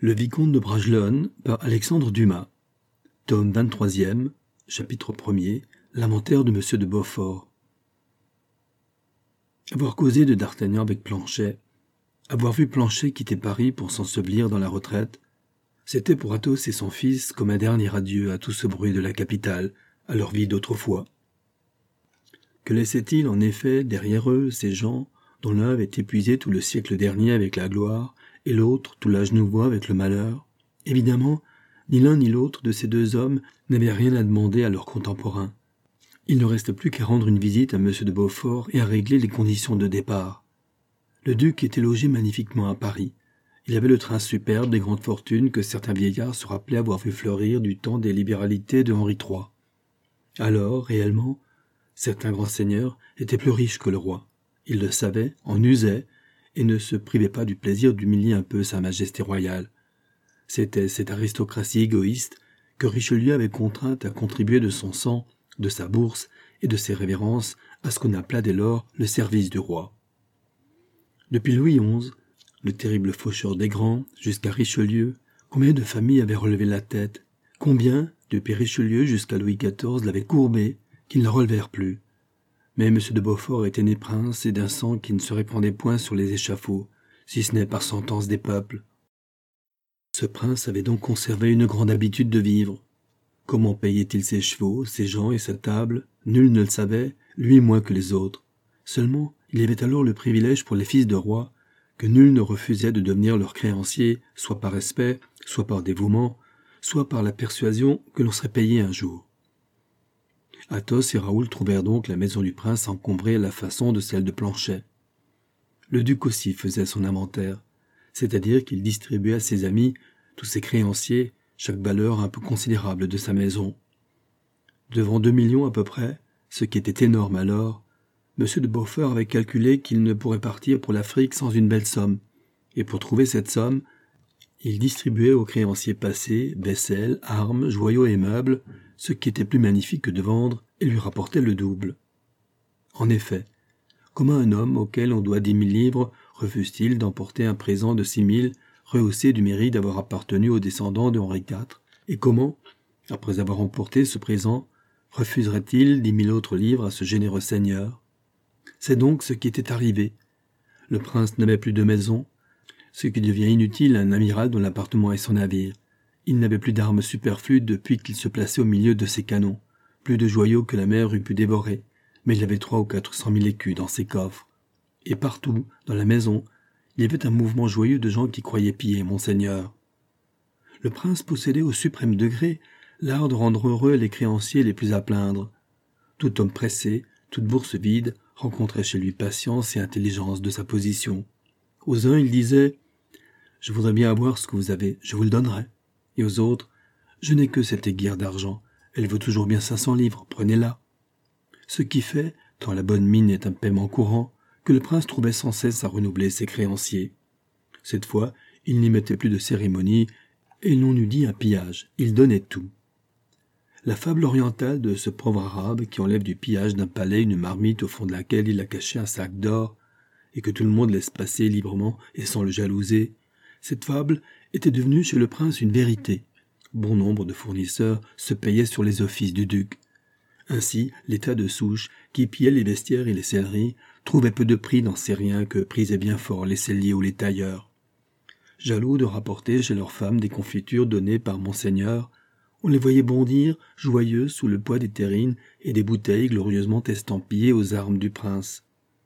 Le Vicomte de Bragelonne par Alexandre Dumas. Tome 23e, chapitre 1er, L'inventaire de Monsieur de Beaufort. Avoir causé de D'Artagnan avec Planchet, avoir vu Planchet quitter Paris pour s'ensevelir dans la retraite, c'était pour Athos et son fils comme un dernier adieu à tout ce bruit de la capitale, à leur vie d'autrefois. Que laissaient-ils en effet derrière eux ces gens dont l'un avait épuisé tout le siècle dernier avec la gloire et l'autre tout l'âge nouveau avec le malheur? Évidemment, ni l'un ni l'autre de ces deux hommes n'avaient rien à demander à leurs contemporains. Il ne restait plus qu'à rendre une visite à M. de Beaufort et à régler les conditions de départ. Le duc était logé magnifiquement à Paris. Il avait le train superbe des grandes fortunes que certains vieillards se rappelaient avoir vu fleurir du temps des libéralités de Henri III. Alors, réellement, certains grands seigneurs étaient plus riches que le roi. Ils le savaient, en usaient, et ne se privaient pas du plaisir d'humilier un peu sa majesté royale. C'était cette aristocratie égoïste que Richelieu avait contrainte à contribuer de son sang, de sa bourse et de ses révérences à ce qu'on appela dès lors le service du roi. Depuis Louis XI, le terrible faucheur des grands, jusqu'à Richelieu, combien de familles avaient relevé la tête? Combien, depuis Richelieu jusqu'à Louis XIV, l'avaient courbée, qui ne la relevèrent plus? Mais M. de Beaufort était né prince et d'un sang qui ne se répandait point sur les échafauds, si ce n'est par sentence des peuples. Ce prince avait donc conservé une grande habitude de vivre. Comment payait-il ses chevaux, ses gens et sa table? Nul ne le savait, lui moins que les autres. Seulement, il y avait alors le privilège pour les fils de roi que nul ne refusait de devenir leur créancier, soit par respect, soit par dévouement, soit par la persuasion que l'on serait payé un jour. Athos et Raoul trouvèrent donc la maison du prince encombrée à la façon de celle de Planchet. Le duc aussi faisait son inventaire, c'est-à-dire qu'il distribuait à ses amis, tous ses créanciers, chaque valeur un peu considérable de sa maison. Devant 2 millions à peu près, ce qui était énorme alors, M. de Beaufort avait calculé qu'il ne pourrait partir pour l'Afrique sans une belle somme, et pour trouver cette somme, il distribuait aux créanciers passés, vaisselle, armes, joyaux et meubles, ce qui était plus magnifique que de vendre et lui rapportait le double. En effet, comment un homme auquel on doit 10 000 livres refuse-t-il d'emporter un présent de 6 000, rehaussé du mérite d'avoir appartenu aux descendants de Henri IV? Et comment, après avoir emporté ce présent, refuserait-il 10 000 autres livres à ce généreux seigneur? C'est donc ce qui était arrivé. Le prince n'avait plus de maison, ce qui devient inutile à un amiral dont l'appartement est son navire. Il n'avait plus d'armes superflues depuis qu'il se plaçait au milieu de ses canons, plus de joyaux que la mer eût pu dévorer, mais il avait 300 ou 400 000 écus dans ses coffres. Et partout, dans la maison, il y avait un mouvement joyeux de gens qui croyaient piller Monseigneur. Le prince possédait au suprême degré l'art de rendre heureux les créanciers les plus à plaindre. Tout homme pressé, toute bourse vide, rencontrait chez lui patience et intelligence de sa position. Aux uns, il disait « Je voudrais bien avoir ce que vous avez, je vous le donnerai. » Et aux autres « Je n'ai que cette aiguille d'argent, elle vaut toujours bien 500 livres, prenez-la. » Ce qui fait, tant la bonne mine est un paiement courant, que le prince trouvait sans cesse à renouveler ses créanciers. Cette fois, il n'y mettait plus de cérémonie, et l'on eût dit un pillage, il donnait tout. La fable orientale de ce pauvre arabe qui enlève du pillage d'un palais une marmite au fond de laquelle il a caché un sac d'or, et que tout le monde laisse passer librement et sans le jalouser, cette fable était devenue chez le prince une vérité. Bon nombre de fournisseurs se payaient sur les offices du duc. Ainsi, l'état de Souche, qui pillait les vestiaires et les selleries, trouvait peu de prix dans ces riens que prisaient bien fort les selliers ou les tailleurs. Jaloux de rapporter chez leurs femmes des confitures données par Monseigneur, on les voyait bondir, joyeux, sous le poids des terrines et des bouteilles glorieusement estampillées aux armes du prince.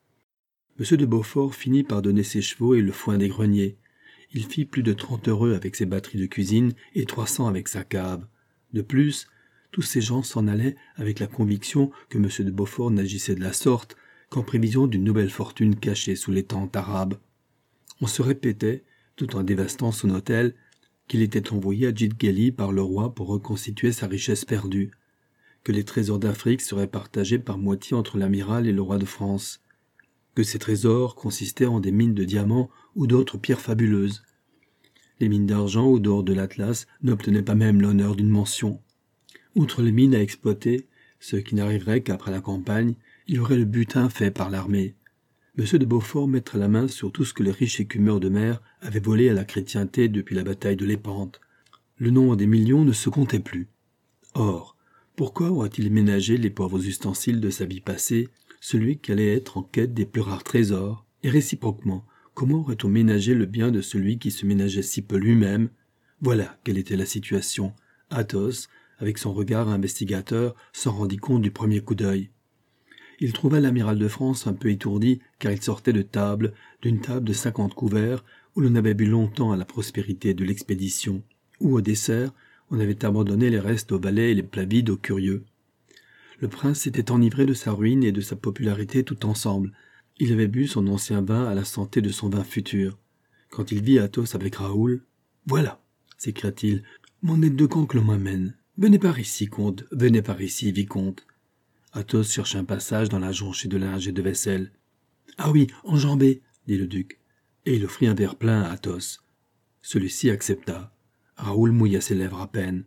M. de Beaufort finit par donner ses chevaux et le foin des greniers. Il fit plus de 30 heureux avec ses batteries de cuisine et 300 avec sa cave. De plus, tous ces gens s'en allaient avec la conviction que M. de Beaufort n'agissait de la sorte qu'en prévision d'une nouvelle fortune cachée sous les tentes arabes. On se répétait, tout en dévastant son hôtel, qu'il était envoyé à Djidgeli par le roi pour reconstituer sa richesse perdue, que les trésors d'Afrique seraient partagés par moitié entre l'amiral et le roi de France, que ces trésors consistaient en des mines de diamants ou d'autres pierres fabuleuses. Les mines d'argent ou d'or de l'Atlas n'obtenaient pas même l'honneur d'une mention. Outre les mines à exploiter, ce qui n'arriverait qu'après la campagne, il y aurait le butin fait par l'armée. M. de Beaufort mettra la main sur tout ce que les riches écumeurs de mer avaient volé à la chrétienté depuis la bataille de Lépante. Le nombre des millions ne se comptait plus. Or, pourquoi aurait-il ménagé les pauvres ustensiles de sa vie passée, celui qui allait être en quête des plus rares trésors, et réciproquement, comment aurait-on ménagé le bien de celui qui se ménageait si peu lui-même? Voilà quelle était la situation. Athos, avec son regard investigateur, s'en rendit compte du premier coup d'œil. Il trouva l'amiral de France un peu étourdi, car il sortait d'une table de 50 couverts, où l'on avait bu longtemps à la prospérité de l'expédition, où au dessert, on avait abandonné les restes aux valets et les plats vides aux curieux. Le prince s'était enivré de sa ruine et de sa popularité tout ensemble. Il avait bu son ancien vin à la santé de son vin futur. Quand il vit Athos avec Raoul, « Voilà !» s'écria-t-il, « mon aide de camp que l'on m'amène. Venez par ici, comte, venez par ici, vicomte. » Athos chercha un passage dans la jonchée de linge et de vaisselle. « Ah oui, enjambé !» dit le duc, et il offrit un verre plein à Athos. Celui-ci accepta. Raoul mouilla ses lèvres à peine.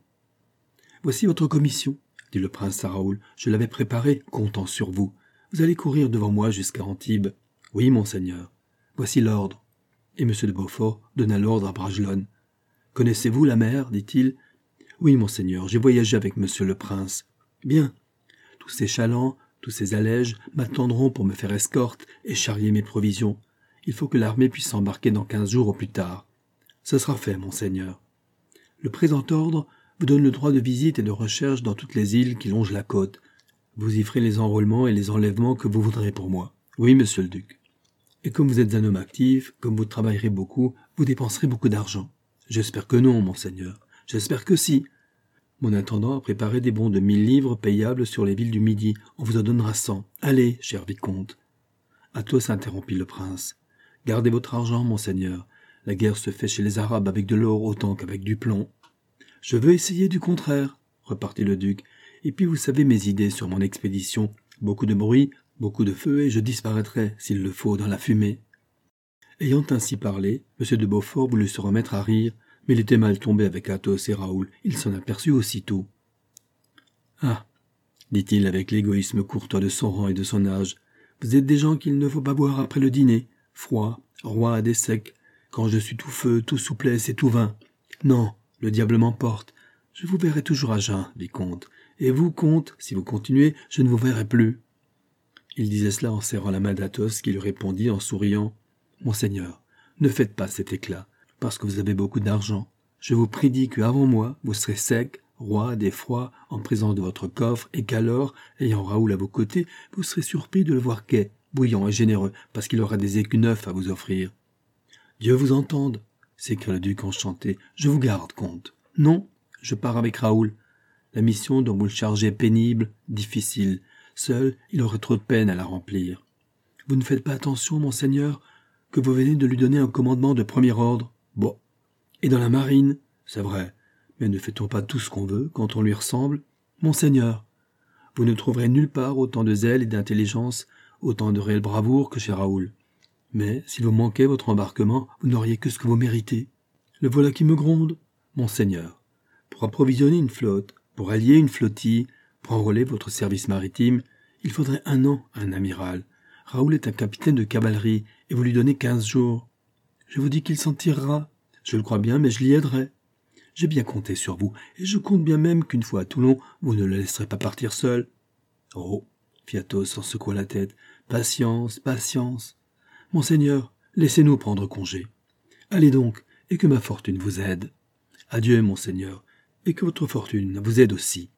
« Voici votre commission, » dit le prince à Raoul. « Je l'avais préparée, comptant sur vous. Vous allez courir devant moi jusqu'à Antibes. »« Oui, monseigneur. »« Voici l'ordre. » Et M. de Beaufort donna l'ordre à Bragelonne. « Connaissez-vous la mer » dit-il. « Oui, monseigneur, j'ai voyagé avec monsieur le prince. »« Bien. Tous ces chalands, tous ces allèges m'attendront pour me faire escorte et charrier mes provisions. Il faut que l'armée puisse s'embarquer dans 15 jours au plus tard. Ce sera fait, monseigneur. Le présent ordre vous donne le droit de visite et de recherche dans toutes les îles qui longent la côte. Vous y ferez les enrôlements et les enlèvements que vous voudrez pour moi. Oui, monsieur le duc. Et comme vous êtes un homme actif, comme vous travaillerez beaucoup, vous dépenserez beaucoup d'argent. J'espère que non, monseigneur. J'espère que si. Mon intendant a préparé des bons de 1000 livres payables sur les villes du Midi. On vous en donnera 100. Allez, cher vicomte. Athos interrompit le prince. Gardez votre argent, monseigneur. La guerre se fait chez les Arabes avec de l'or autant qu'avec du plomb. Je veux essayer du contraire, repartit le duc. Et puis vous savez mes idées sur mon expédition. Beaucoup de bruit, beaucoup de feu, et je disparaîtrai, s'il le faut, dans la fumée. Ayant ainsi parlé, M. de Beaufort voulut se remettre à rire, mais il était mal tombé avec Athos et Raoul. Il s'en aperçut aussitôt. « Ah !» dit-il avec l'égoïsme courtois de son rang et de son âge. « Vous êtes des gens qu'il ne faut pas boire après le dîner. Froid, roide et sec. Quand je suis tout feu, tout souplesse et tout vin. Non, le diable m'emporte. Je vous verrai toujours à jeun, vicomte. Et vous, comte, si vous continuez, je ne vous verrai plus. » Il disait cela en serrant la main d'Athos, qui lui répondit en souriant. « Monseigneur, ne faites pas cet éclat, parce que vous avez beaucoup d'argent. Je vous prédis qu'avant moi, vous serez sec, roide et froid en présence de votre coffre, et qu'alors, ayant Raoul à vos côtés, vous serez surpris de le voir gai, bouillant et généreux, parce qu'il aura des écus neufs à vous offrir. »« Dieu vous entende » s'écria le duc enchanté. « Je vous garde, comte. »« Non, je pars avec Raoul. La mission dont vous le chargez est pénible, difficile. Seul, il aurait trop de peine à la remplir. Vous ne faites pas attention, monseigneur, que vous venez de lui donner un commandement de premier ordre. Bon. Et dans la marine, c'est vrai. Mais ne fait-on pas tout ce qu'on veut quand on lui ressemble? Monseigneur, vous ne trouverez nulle part autant de zèle et d'intelligence, autant de réelle bravoure que chez Raoul. Mais, s'il vous manquait votre embarquement, vous n'auriez que ce que vous méritez. Le voilà qui me gronde. Monseigneur, pour approvisionner une flotte, pour allier une flottille, pour enrôler votre service maritime, il faudrait 1 an à un amiral. Raoul est un capitaine de cavalerie, et vous lui donnez 15 jours. Je vous dis qu'il s'en tirera. Je le crois bien, mais je l'y aiderai. J'ai bien compté sur vous, et je compte bien même qu'une fois à Toulon, vous ne le laisserez pas partir seul. Oh, fit Athos en secouant la tête, patience, patience. Monseigneur, laissez-nous prendre congé. Allez donc, et que ma fortune vous aide. Adieu, monseigneur, et que votre fortune vous aide aussi.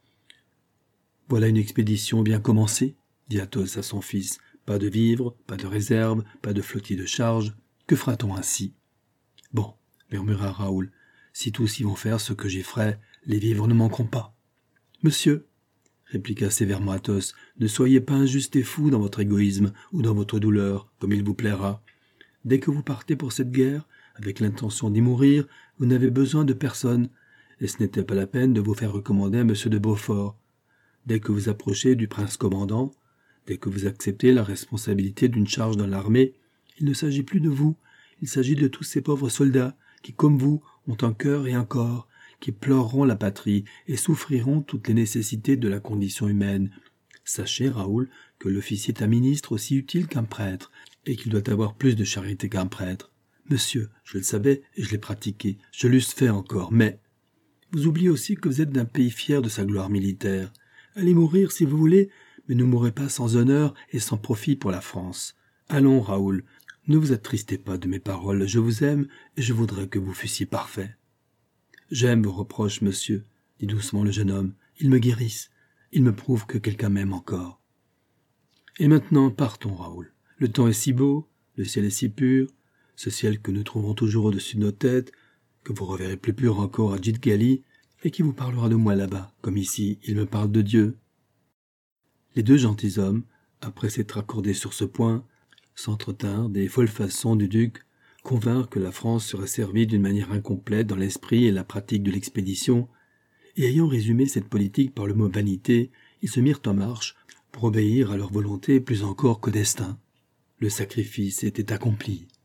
Voilà une expédition bien commencée, dit Athos à son fils. Pas de vivres, pas de réserve, pas de flottille de charge. Que fera-t-on ainsi? Bon, murmura Raoul, si tous y vont faire ce que j'y ferai, les vivres ne manqueront pas. Monsieur, répliqua sévèrement Athos, ne soyez pas injuste et fou dans votre égoïsme ou dans votre douleur, comme il vous plaira. Dès que vous partez pour cette guerre, avec l'intention d'y mourir, vous n'avez besoin de personne, et ce n'était pas la peine de vous faire recommander à M. de Beaufort. Dès que vous approchez du prince commandant, dès que vous acceptez la responsabilité d'une charge dans l'armée, il ne s'agit plus de vous, il s'agit de tous ces pauvres soldats qui, comme vous, ont un cœur et un corps, qui pleureront la patrie et souffriront toutes les nécessités de la condition humaine. Sachez, Raoul, que l'officier est un ministre aussi utile qu'un prêtre, et qu'il doit avoir plus de charité qu'un prêtre. Monsieur, je le savais et je l'ai pratiqué, je l'eusse fait encore, mais... Vous oubliez aussi que vous êtes d'un pays fier de sa gloire militaire. Allez mourir si vous voulez, mais ne mourrez pas sans honneur et sans profit pour la France. Allons, Raoul, ne vous attristez pas de mes paroles, je vous aime et je voudrais que vous fussiez parfait. J'aime vos reproches, monsieur, dit doucement le jeune homme. Ils me guérissent, ils me prouvent que quelqu'un m'aime encore. Et maintenant, partons, Raoul. Le temps est si beau, le ciel est si pur, ce ciel que nous trouvons toujours au-dessus de nos têtes, que vous reverrez plus pur encore à Djidgali, et qui vous parlera de moi là-bas, comme ici il me parle de Dieu. Les deux gentilshommes, après s'être accordés sur ce point, s'entretinrent des folles façons du duc, convinrent que la France serait servie d'une manière incomplète dans l'esprit et la pratique de l'expédition, et ayant résumé cette politique par le mot vanité, ils se mirent en marche pour obéir à leur volonté plus encore qu'au destin. Le sacrifice était accompli.